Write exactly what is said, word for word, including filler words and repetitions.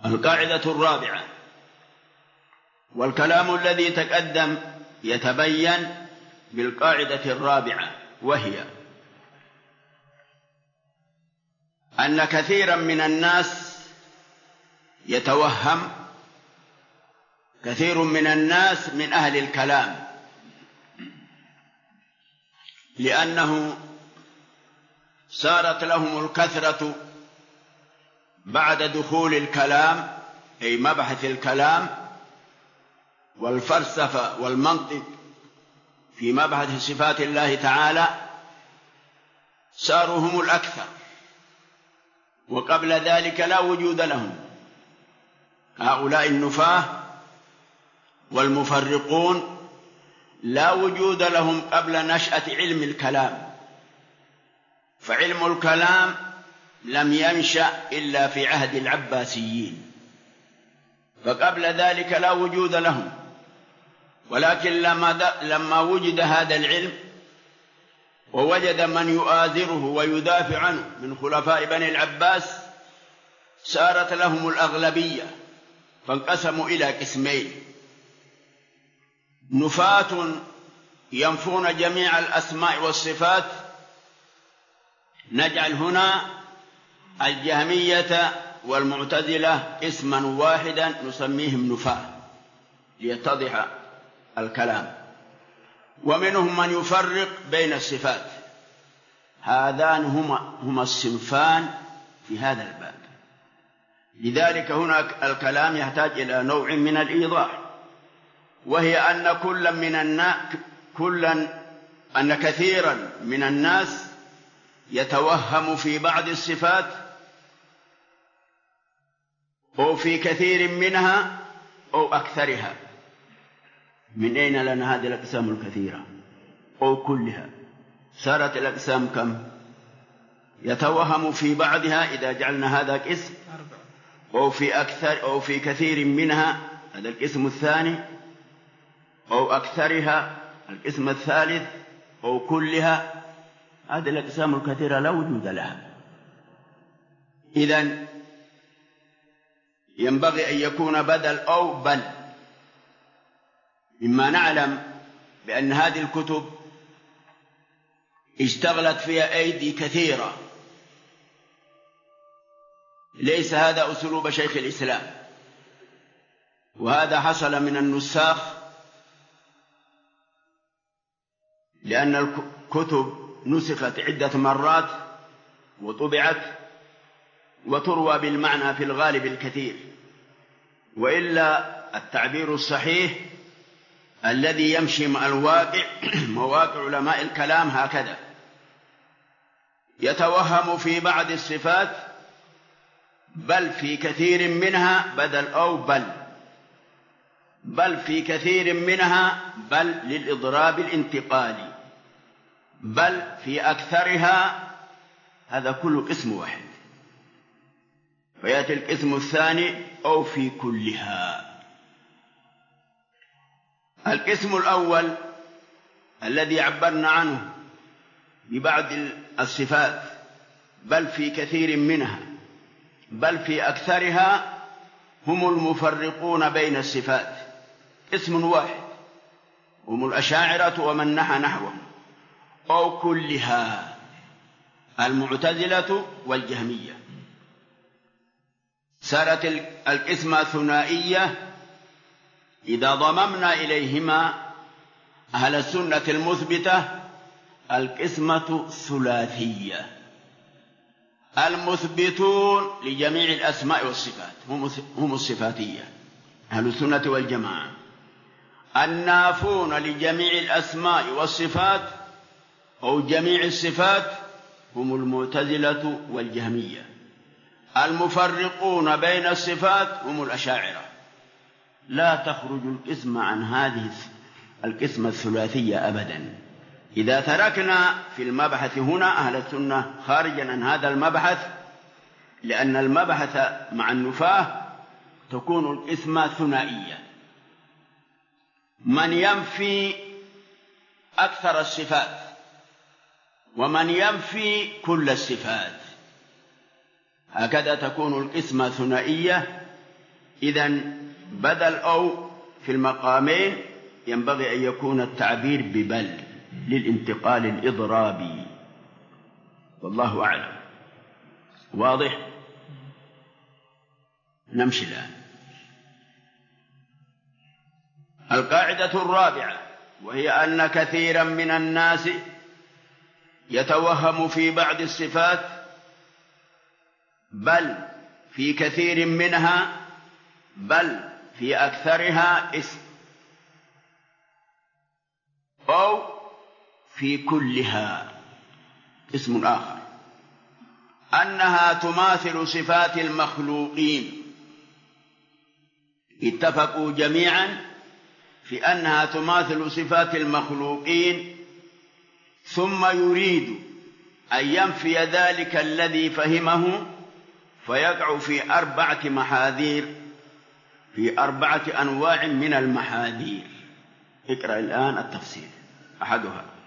القاعدة الرابعة: والكلام الذي تقدم يتبين بالقاعدة الرابعة، وهي أن كثيرا من الناس يتوهم كثير من الناس من أهل الكلام، لأنه صارت لهم الكثرة بعد دخول الكلام، أي مبحث الكلام والفلسفة والمنطق في مبحث صفات الله تعالى، صاروا هم الأكثر، وقبل ذلك لا وجود لهم. هؤلاء النفاة والمفرقون لا وجود لهم قبل نشأة علم الكلام، فعلم الكلام لم ينشأ إلا في عهد العباسيين، فقبل ذلك لا وجود لهم. ولكن لما, لما وجد هذا العلم ووجد من يؤازره ويدافع عنه من خلفاء بني العباس، صارت لهم الأغلبية، فانقسموا إلى قسمين: نفاة ينفون جميع الأسماء والصفات، نجعل هنا الجهمية والمعتزلة اسما واحدا نسميهم نفاة ليتضح الكلام. ومنهم من يفرق بين الصفات. هذان هما, هما الصنفان في هذا الباب. لذلك هنا الكلام يحتاج إلى نوع من الإيضاح، وهي أن كلا من الناس كلا أن كثيرا من الناس يتوهم في بعض الصفات أو في كثير منها أو أكثرها. من أين لنا هذه الأقسام الكثيرة أو كلها؟ صارت الأقسام كم؟ يتوهم في بعضها إذا جعلنا هذا قسم، أو في أكثر أو في كثير منها هذا القسم الثاني، أو أكثرها القسم الثالث، أو كلها. هذه الأقسام الكثيرة لا وجود لها. إذن ينبغي أن يكون بدل أو بل، مما نعلم بأن هذه الكتب اشتغلت فيها أيدي كثيرة، ليس هذا أسلوب شيخ الإسلام، وهذا حصل من النساخ، لأن الكتب نسخت عدة مرات وطبعت وتروى بالمعنى في الغالب الكثير، وإلا التعبير الصحيح الذي يمشي مع الواقع مواقع علماء الكلام هكذا: يتوهم في بعض الصفات بل في كثير منها بدل أو بل، بل في كثير منها بل للإضراب الانتقالي، بل في أكثرها، هذا كله قسم واحد. فيأتي القسم الثاني أو في كلها. القسم الأول الذي عبرنا عنه ببعض الصفات بل في كثير منها بل في أكثرها، هم المفرقون بين الصفات، اسم واحد، هم الأشاعرة ومن نحى نحوهم، أو كلها المعتزلة والجهمية. صارت القسمة ثنائية إذا ضممنا إليهما أهل السنة المثبتة القسمة ثلاثية: المثبتون لجميع الأسماء والصفات هم الصفاتية أهل السنة والجماعة، النافون لجميع الأسماء والصفات أو جميع الصفات هم المعتزلة والجهمية، المفرقون بين الصفات هم الأشاعرة. لا تخرج القسمة عن هذه القسمة الثلاثية أبدا. إذا تركنا في المبحث هنا أهل السنة خارجا عن هذا المبحث، لأن المبحث مع النفاة تكون القسمة ثنائية: من ينفي أكثر الصفات ومن ينفي كل الصفات، هكذا تكون القسمة ثنائية إذن بدل أو في المقامين ينبغي أن يكون التعبير ببل للانتقال الإضرابي، والله أعلم. واضح؟ نمشي الآن. القاعدة الرابعة، وهي أن كثيرا من الناس يتوهم في بعض الصفات، بل في كثير منها، بل في أكثرها اسم، أو في كلها اسم آخر، أنها تماثل صفات المخلوقين. اتفقوا جميعا في أنها تماثل صفات المخلوقين، ثم يريد أن ينفي ذلك الذي فهمه، فيقع في أربعة محاذير، في أربعة أنواع من المحاذير. اقرأ الآن التفسير. أحدها